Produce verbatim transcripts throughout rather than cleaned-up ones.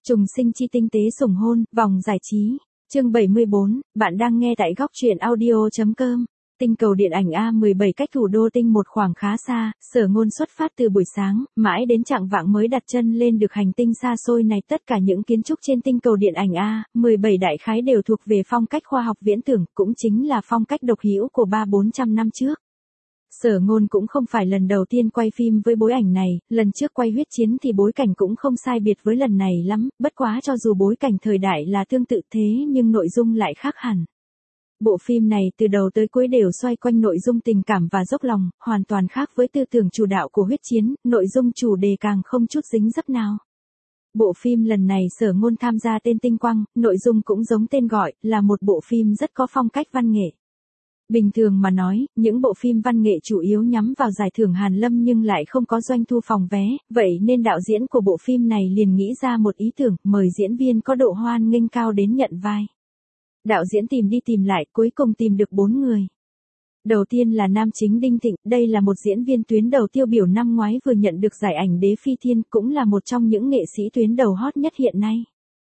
Trùng sinh chi tinh tế sủng hôn, vòng giải trí. Chương bảy mươi bốn, bạn đang nghe tại góc truyện audio.com. Tinh cầu điện ảnh A mười bảy cách thủ đô tinh một khoảng khá xa, Sở Ngôn xuất phát từ buổi sáng, mãi đến chạng vạng mới đặt chân lên được hành tinh xa xôi này. Tất cả những kiến trúc trên tinh cầu điện ảnh A mười bảy đại khái đều thuộc về phong cách khoa học viễn tưởng, cũng chính là phong cách độc hữu của ba bốn trăm năm trước. Sở Ngôn cũng không phải lần đầu tiên quay phim với bối ảnh này, lần trước quay Huyết Chiến thì bối cảnh cũng không sai biệt với lần này lắm, bất quá cho dù bối cảnh thời đại là tương tự thế nhưng nội dung lại khác hẳn. Bộ phim này từ đầu tới cuối đều xoay quanh nội dung tình cảm và dốc lòng, hoàn toàn khác với tư tưởng chủ đạo của Huyết Chiến, nội dung chủ đề càng không chút dính dấp nào. Bộ phim lần này Sở Ngôn tham gia tên Tinh Quang, nội dung cũng giống tên gọi, là một bộ phim rất có phong cách văn nghệ. Bình thường mà nói, những bộ phim văn nghệ chủ yếu nhắm vào giải thưởng Hàn Lâm nhưng lại không có doanh thu phòng vé, vậy nên đạo diễn của bộ phim này liền nghĩ ra một ý tưởng, mời diễn viên có độ hoan nghênh cao đến nhận vai. Đạo diễn tìm đi tìm lại, cuối cùng tìm được bốn người. Đầu tiên là nam chính Đinh Thịnh, đây là một diễn viên tuyến đầu tiêu biểu năm ngoái vừa nhận được giải ảnh đế phi thiên, cũng là một trong những nghệ sĩ tuyến đầu hot nhất hiện nay.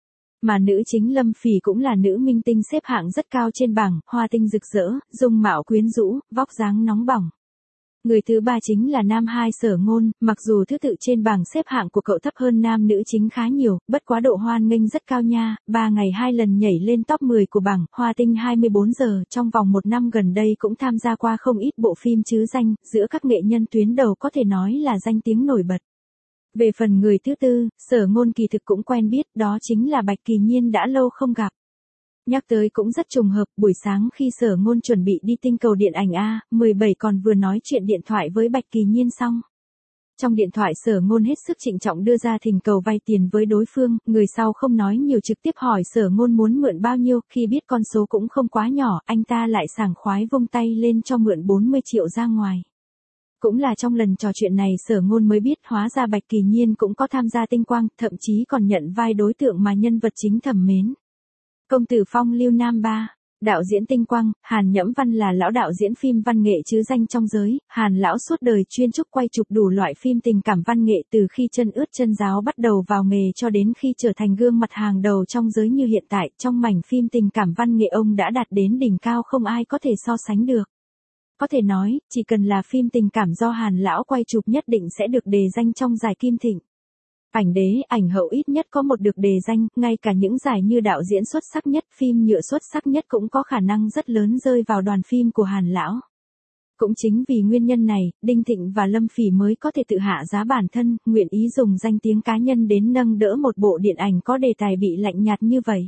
Mà nữ chính Lâm Phỉ cũng là nữ minh tinh xếp hạng rất cao trên bảng, hoa tinh rực rỡ, dung mạo quyến rũ, vóc dáng nóng bỏng. Người thứ ba chính là nam hai Sở Ngôn, mặc dù thứ tự trên bảng xếp hạng của cậu thấp hơn nam nữ chính khá nhiều, bất quá độ hoan nghênh rất cao nha, ba ngày hai lần nhảy lên top mười của bảng, hoa tinh hai mươi bốn giờ, trong vòng một năm gần đây cũng tham gia qua không ít bộ phim chứ danh, giữa các nghệ nhân tuyến đầu có thể nói là danh tiếng nổi bật. Về phần người thứ tư, Sở Ngôn kỳ thực cũng quen biết, đó chính là Bạch Kỳ Nhiên đã lâu không gặp. Nhắc tới cũng rất trùng hợp, buổi sáng khi Sở Ngôn chuẩn bị đi tinh cầu điện ảnh A mười bảy còn vừa nói chuyện điện thoại với Bạch Kỳ Nhiên xong. Trong điện thoại Sở Ngôn hết sức trịnh trọng đưa ra thỉnh cầu vay tiền với đối phương, người sau không nói nhiều trực tiếp hỏi Sở Ngôn muốn mượn bao nhiêu, khi biết con số cũng không quá nhỏ, anh ta lại sảng khoái vung tay lên cho mượn bốn mươi triệu ra ngoài. Cũng là trong lần trò chuyện này Sở Ngôn mới biết hóa ra Bạch Kỳ Nhiên cũng có tham gia Tinh Quang, thậm chí còn nhận vai đối tượng mà nhân vật chính thầm mến. Công tử phong lưu nam ba, đạo diễn Tinh Quang, Hàn Nhẫm Văn là lão đạo diễn phim văn nghệ chứ danh trong giới, Hàn lão suốt đời chuyên trúc quay chụp đủ loại phim tình cảm văn nghệ từ khi chân ướt chân ráo bắt đầu vào nghề cho đến khi trở thành gương mặt hàng đầu trong giới như hiện tại, trong mảnh phim tình cảm văn nghệ ông đã đạt đến đỉnh cao không ai có thể so sánh được. Có thể nói, chỉ cần là phim tình cảm do Hàn lão quay chụp nhất định sẽ được đề danh trong giải Kim Thịnh. Ảnh đế, ảnh hậu ít nhất có một được đề danh, ngay cả những giải như đạo diễn xuất sắc nhất, phim nhựa xuất sắc nhất cũng có khả năng rất lớn rơi vào đoàn phim của Hàn lão. Cũng chính vì nguyên nhân này, Đinh Thịnh và Lâm Phỉ mới có thể tự hạ giá bản thân, nguyện ý dùng danh tiếng cá nhân đến nâng đỡ một bộ điện ảnh có đề tài bị lạnh nhạt như vậy.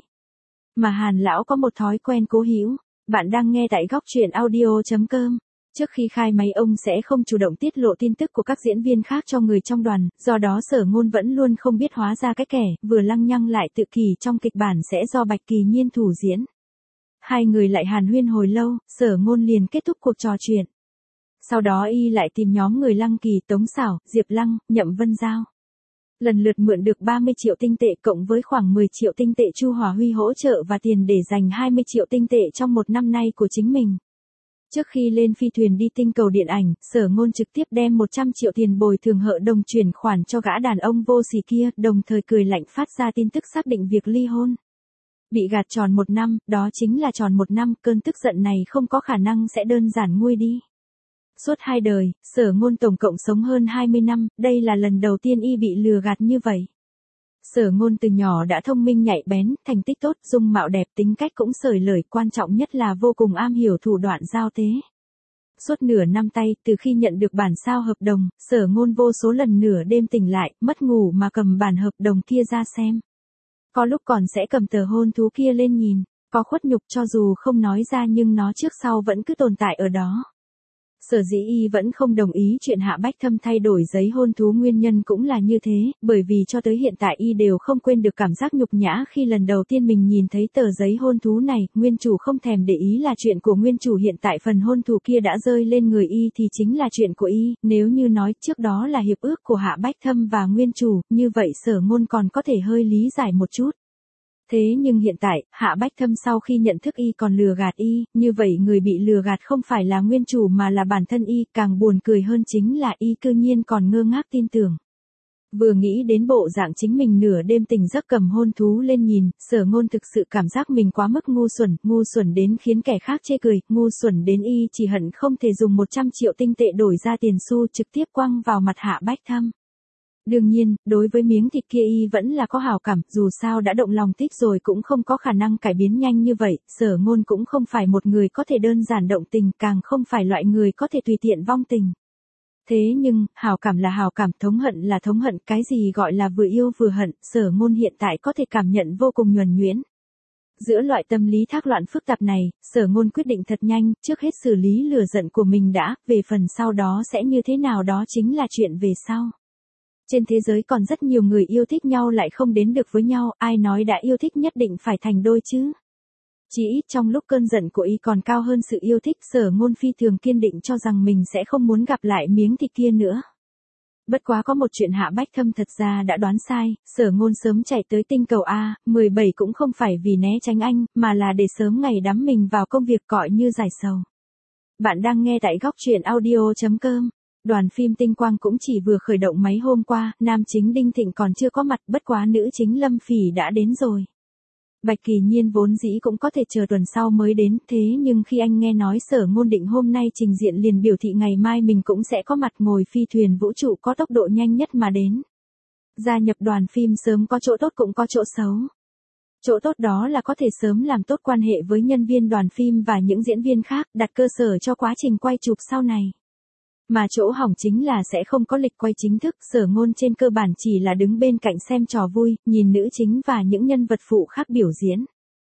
Mà Hàn lão có một thói quen cố hữu. Bạn đang nghe tại góc truyện audio.com. Trước khi khai máy ông sẽ không chủ động tiết lộ tin tức của các diễn viên khác cho người trong đoàn, do đó Sở Ngôn vẫn luôn không biết hóa ra cái kẻ vừa lăng nhăng lại tự kỷ trong kịch bản sẽ do Bạch Kỳ Nhiên thủ diễn. Hai người lại hàn huyên hồi lâu, Sở Ngôn liền kết thúc cuộc trò chuyện. Sau đó y lại tìm nhóm người Lăng Kỳ, Tống Xảo, Diệp Lăng, Nhậm Vân Giao. Lần lượt mượn được ba mươi triệu tinh tệ cộng với khoảng mười triệu tinh tệ Chu Hòa Huy hỗ trợ và tiền để dành hai mươi triệu tinh tệ trong một năm nay của chính mình. Trước khi lên phi thuyền đi tinh cầu điện ảnh, Sở Ngôn trực tiếp đem một trăm triệu tiền bồi thường hợp đồng chuyển khoản cho gã đàn ông vô sỉ kia, đồng thời cười lạnh phát ra tin tức xác định việc ly hôn. Bị gạt tròn một năm, đó chính là tròn một năm, cơn tức giận này không có khả năng sẽ đơn giản nguôi đi. Suốt hai đời, Sở Ngôn tổng cộng sống hơn hai mươi năm, đây là lần đầu tiên y bị lừa gạt như vậy. Sở Ngôn từ nhỏ đã thông minh nhạy bén, thành tích tốt, dung mạo đẹp, tính cách cũng xởi lởi, quan trọng nhất là vô cùng am hiểu thủ đoạn giao tế. Suốt nửa năm tay, từ khi nhận được bản sao hợp đồng, Sở Ngôn vô số lần nửa đêm tỉnh lại, mất ngủ mà cầm bản hợp đồng kia ra xem. Có lúc còn sẽ cầm tờ hôn thú kia lên nhìn, có khuất nhục cho dù không nói ra nhưng nó trước sau vẫn cứ tồn tại ở đó. Sở dĩ y vẫn không đồng ý chuyện Hạ Bách Thâm thay đổi giấy hôn thú nguyên nhân cũng là như thế, bởi vì cho tới hiện tại y đều không quên được cảm giác nhục nhã khi lần đầu tiên mình nhìn thấy tờ giấy hôn thú này, nguyên chủ không thèm để ý là chuyện của nguyên chủ hiện tại phần hôn thú kia đã rơi lên người y thì chính là chuyện của y, nếu như nói trước đó là hiệp ước của Hạ Bách Thâm và nguyên chủ, như vậy Sở Ngôn còn có thể hơi lý giải một chút. Thế nhưng hiện tại, Hạ Bách Thâm sau khi nhận thức y còn lừa gạt y, như vậy người bị lừa gạt không phải là nguyên chủ mà là bản thân y, càng buồn cười hơn chính là y cư nhiên còn ngơ ngác tin tưởng. Vừa nghĩ đến bộ dạng chính mình nửa đêm tỉnh giấc cầm hôn thú lên nhìn, Sở Ngôn thực sự cảm giác mình quá mức ngu xuẩn, ngu xuẩn đến khiến kẻ khác chê cười, ngu xuẩn đến y chỉ hận không thể dùng một trăm triệu tinh tệ đổi ra tiền xu trực tiếp quăng vào mặt Hạ Bách Thâm. Đương nhiên, đối với miếng thịt kia y vẫn là có hảo cảm, dù sao đã động lòng thích rồi cũng không có khả năng cải biến nhanh như vậy, Sở Ngôn cũng không phải một người có thể đơn giản động tình, càng không phải loại người có thể tùy tiện vong tình. Thế nhưng, hảo cảm là hảo cảm, thống hận là thống hận, cái gì gọi là vừa yêu vừa hận, Sở Ngôn hiện tại có thể cảm nhận vô cùng nhuần nhuyễn. Giữa loại tâm lý thác loạn phức tạp này, Sở Ngôn quyết định thật nhanh, trước hết xử lý lửa giận của mình đã, về phần sau đó sẽ như thế nào đó chính là chuyện về sau. Trên thế giới còn rất nhiều người yêu thích nhau lại không đến được với nhau, ai nói đã yêu thích nhất định phải thành đôi chứ. Chỉ ít trong lúc cơn giận của y còn cao hơn sự yêu thích, Sở Ngôn phi thường kiên định cho rằng mình sẽ không muốn gặp lại miếng thịt kia nữa. Bất quá có một chuyện Hạ Bách Thâm thật ra đã đoán sai, Sở Ngôn sớm chạy tới tinh cầu A mười bảy cũng không phải vì né tránh anh, mà là để sớm ngày đắm mình vào công việc cọi như giải sầu. Bạn đang nghe tại góc truyện audio chấm com. Đoàn phim Tinh Quang cũng chỉ vừa khởi động máy hôm qua, nam chính Đinh Thịnh còn chưa có mặt, bất quá nữ chính Lâm Phỉ đã đến rồi. Bạch Kỳ Nhiên vốn dĩ cũng có thể chờ tuần sau mới đến, thế nhưng khi anh nghe nói Sở Ngôn định hôm nay trình diện liền biểu thị ngày mai mình cũng sẽ có mặt, ngồi phi thuyền vũ trụ có tốc độ nhanh nhất mà đến. Gia nhập đoàn phim sớm có chỗ tốt cũng có chỗ xấu. Chỗ tốt đó là có thể sớm làm tốt quan hệ với nhân viên đoàn phim và những diễn viên khác, đặt cơ sở cho quá trình quay chụp sau này. Mà chỗ hỏng chính là sẽ không có lịch quay chính thức, Sở Ngôn trên cơ bản chỉ là đứng bên cạnh xem trò vui, nhìn nữ chính và những nhân vật phụ khác biểu diễn.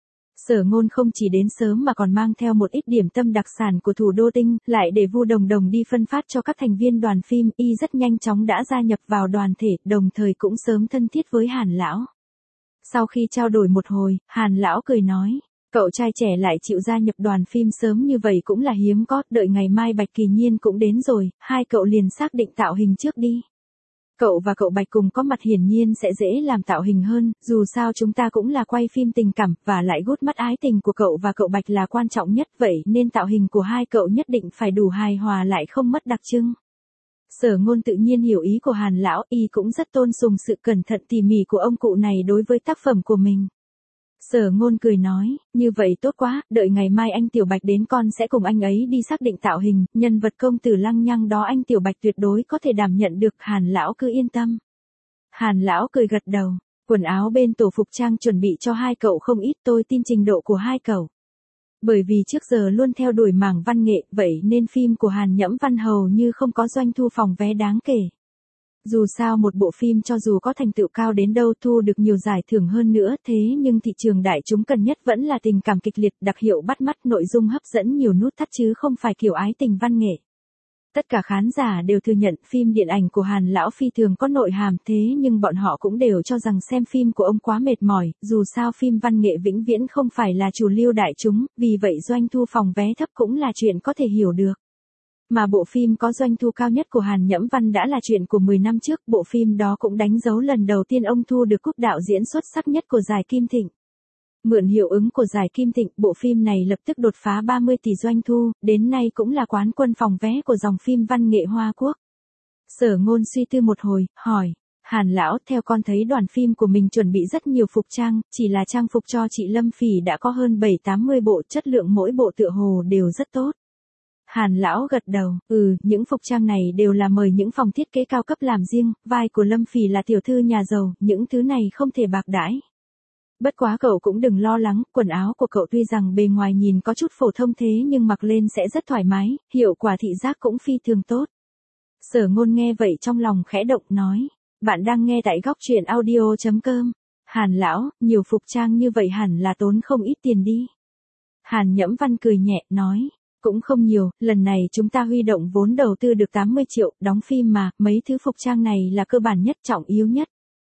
Sở Ngôn không chỉ đến sớm mà còn mang theo một ít điểm tâm đặc sản của thủ đô Tinh, lại để Vu Đồng Đồng đi phân phát cho các thành viên đoàn phim, y rất nhanh chóng đã gia nhập vào đoàn thể, đồng thời cũng sớm thân thiết với Hàn lão. Sau khi trao đổi một hồi, Hàn lão cười nói: "Cậu trai trẻ lại chịu gia nhập đoàn phim sớm như vậy cũng là hiếm có, đợi ngày mai Bạch Kỳ Nhiên cũng đến rồi, hai cậu liền xác định tạo hình trước đi. Cậu và cậu Bạch cùng có mặt hiển nhiên sẽ dễ làm tạo hình hơn, dù sao chúng ta cũng là quay phim tình cảm, và lại gút mắt ái tình của cậu và cậu Bạch là quan trọng nhất, vậy nên tạo hình của hai cậu nhất định phải đủ hài hòa lại không mất đặc trưng." Sở Ngôn tự nhiên hiểu ý của Hàn lão, y cũng rất tôn sùng sự cẩn thận tỉ mỉ của ông cụ này đối với tác phẩm của mình. Sở Ngôn cười nói: "Như vậy tốt quá, đợi ngày mai anh Tiểu Bạch đến con sẽ cùng anh ấy đi xác định tạo hình, nhân vật công tử lăng nhăng đó anh Tiểu Bạch tuyệt đối có thể đảm nhận được." Hàn lão cứ yên tâm. Hàn lão cười gật đầu, quần áo bên tổ phục trang chuẩn bị cho hai cậu không ít, tôi tin trình độ của hai cậu. Bởi vì trước giờ luôn theo đuổi mảng văn nghệ, vậy nên phim của Hàn Nhẫm Văn hầu như không có doanh thu phòng vé đáng kể. Dù sao một bộ phim cho dù có thành tựu cao đến đâu, thu được nhiều giải thưởng hơn nữa, thế nhưng thị trường đại chúng cần nhất vẫn là tình cảm kịch liệt, đặc hiệu bắt mắt, nội dung hấp dẫn, nhiều nút thắt chứ không phải kiểu ái tình văn nghệ. Tất cả khán giả đều thừa nhận phim điện ảnh của Hàn lão phi thường có nội hàm, thế nhưng bọn họ cũng đều cho rằng xem phim của ông quá mệt mỏi, dù sao phim văn nghệ vĩnh viễn không phải là chủ lưu đại chúng, vì vậy doanh thu phòng vé thấp cũng là chuyện có thể hiểu được. Mà bộ phim có doanh thu cao nhất của Hàn Nhẫm Văn đã là chuyện của mười năm trước, bộ phim đó cũng đánh dấu lần đầu tiên ông thu được cúp đạo diễn xuất sắc nhất của giải Kim Thịnh. Mượn hiệu ứng của giải Kim Thịnh, bộ phim này lập tức đột phá ba mươi tỷ doanh thu, đến nay cũng là quán quân phòng vé của dòng phim văn nghệ Hoa Quốc. Sở Ngôn suy tư một hồi, hỏi: "Hàn lão, theo con thấy đoàn phim của mình chuẩn bị rất nhiều phục trang, chỉ là trang phục cho chị Lâm Phỉ đã có hơn bảy tám mươi bộ, chất lượng mỗi bộ tựa hồ đều rất tốt." Hàn lão gật đầu, ừ, những phục trang này đều là mời những phòng thiết kế cao cấp làm riêng, vai của Lâm Phỉ là tiểu thư nhà giàu, những thứ này không thể bạc đãi. Bất quá cậu cũng đừng lo lắng, quần áo của cậu tuy rằng bề ngoài nhìn có chút phổ thông thế nhưng mặc lên sẽ rất thoải mái, hiệu quả thị giác cũng phi thường tốt. Sở Ngôn nghe vậy trong lòng khẽ động, nói: "Bạn đang nghe tại góc truyện audio chấm com. Hàn lão, nhiều phục trang như vậy hẳn là tốn không ít tiền đi." Hàn Nhẫm Văn cười nhẹ, nói: "Cũng không nhiều, lần này chúng ta huy động vốn đầu tư được tám mươi triệu, đóng phim mà, mấy thứ phục trang này là cơ bản nhất, trọng yếu nhất."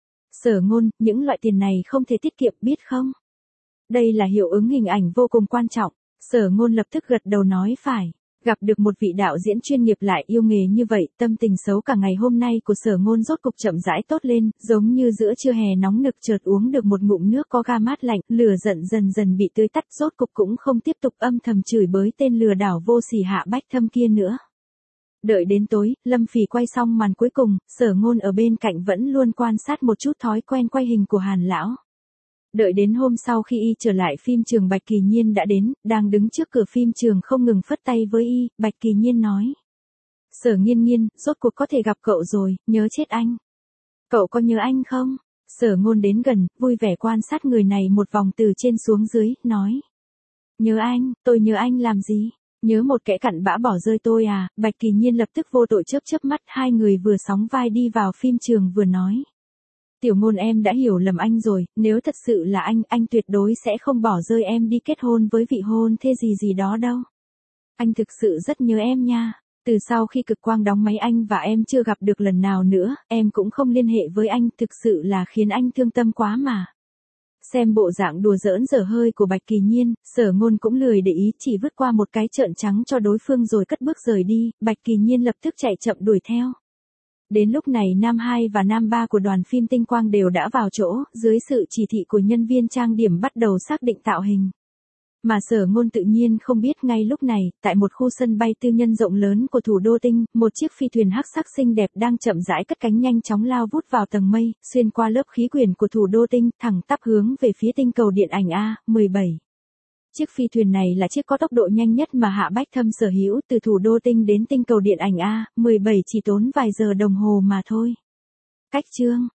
Sở Ngôn: "Những loại tiền này không thể tiết kiệm biết không? Đây là hiệu ứng hình ảnh vô cùng quan trọng." Sở Ngôn lập tức gật đầu nói: "Phải." Gặp được một vị đạo diễn chuyên nghiệp lại yêu nghề như vậy, tâm tình xấu cả ngày hôm nay của Sở Ngôn rốt cục chậm rãi tốt lên, giống như giữa trưa hè nóng nực chợt uống được một ngụm nước có ga mát lạnh, lửa giận dần dần bị tươi tắt, rốt cục cũng không tiếp tục âm thầm chửi bới tên lừa đảo vô sỉ Hạ Bách Thâm kia nữa. Đợi đến tối, Lâm Phỉ quay xong màn cuối cùng, Sở Ngôn ở bên cạnh vẫn luôn quan sát một chút thói quen quay hình của Hàn lão. Đợi đến hôm sau khi y trở lại phim trường Bạch Kỳ Nhiên đã đến, đang đứng trước cửa phim trường không ngừng phất tay với y, Bạch Kỳ Nhiên nói. Sở Nghiên Nghiên, rốt cuộc có thể gặp cậu rồi, nhớ chết anh. Cậu có nhớ anh không? Sở Ngôn đến gần, vui vẻ quan sát người này một vòng từ trên xuống dưới, nói. Nhớ anh, tôi nhớ anh làm gì? Nhớ một kẻ cặn bã bỏ rơi tôi à? Bạch Kỳ Nhiên lập tức vô tội chớp chớp mắt, hai người vừa sóng vai đi vào phim trường vừa nói. Tiểu Ngôn em đã hiểu lầm anh rồi, nếu thật sự là anh, anh tuyệt đối sẽ không bỏ rơi em đi kết hôn với vị hôn thê gì gì đó đâu. Anh thực sự rất nhớ em nha. Từ sau khi Cực Quang đóng máy anh và em chưa gặp được lần nào nữa, em cũng không liên hệ với anh, thực sự là khiến anh thương tâm quá mà. Xem bộ dạng đùa giỡn dở hơi của Bạch Kỳ Nhiên, Sở Ngôn cũng lười để ý, chỉ vứt qua một cái trợn trắng cho đối phương rồi cất bước rời đi, Bạch Kỳ Nhiên lập tức chạy chậm đuổi theo. Đến lúc này nam hai và nam ba của đoàn phim Tinh Quang đều đã vào chỗ, dưới sự chỉ thị của nhân viên trang điểm bắt đầu xác định tạo hình. Mà Sở Ngôn tự nhiên không biết ngay lúc này, tại một khu sân bay tư nhân rộng lớn của thủ đô Tinh, một chiếc phi thuyền hắc sắc xinh đẹp đang chậm rãi cất cánh nhanh chóng lao vút vào tầng mây, xuyên qua lớp khí quyển của thủ đô Tinh, thẳng tắp hướng về phía tinh cầu điện ảnh A mười bảy. Chiếc phi thuyền này là chiếc có tốc độ nhanh nhất mà Hạ Bách Thâm sở hữu, từ thủ đô Tinh đến tinh cầu điện ảnh A mười bảy chỉ tốn vài giờ đồng hồ mà thôi. Cách chương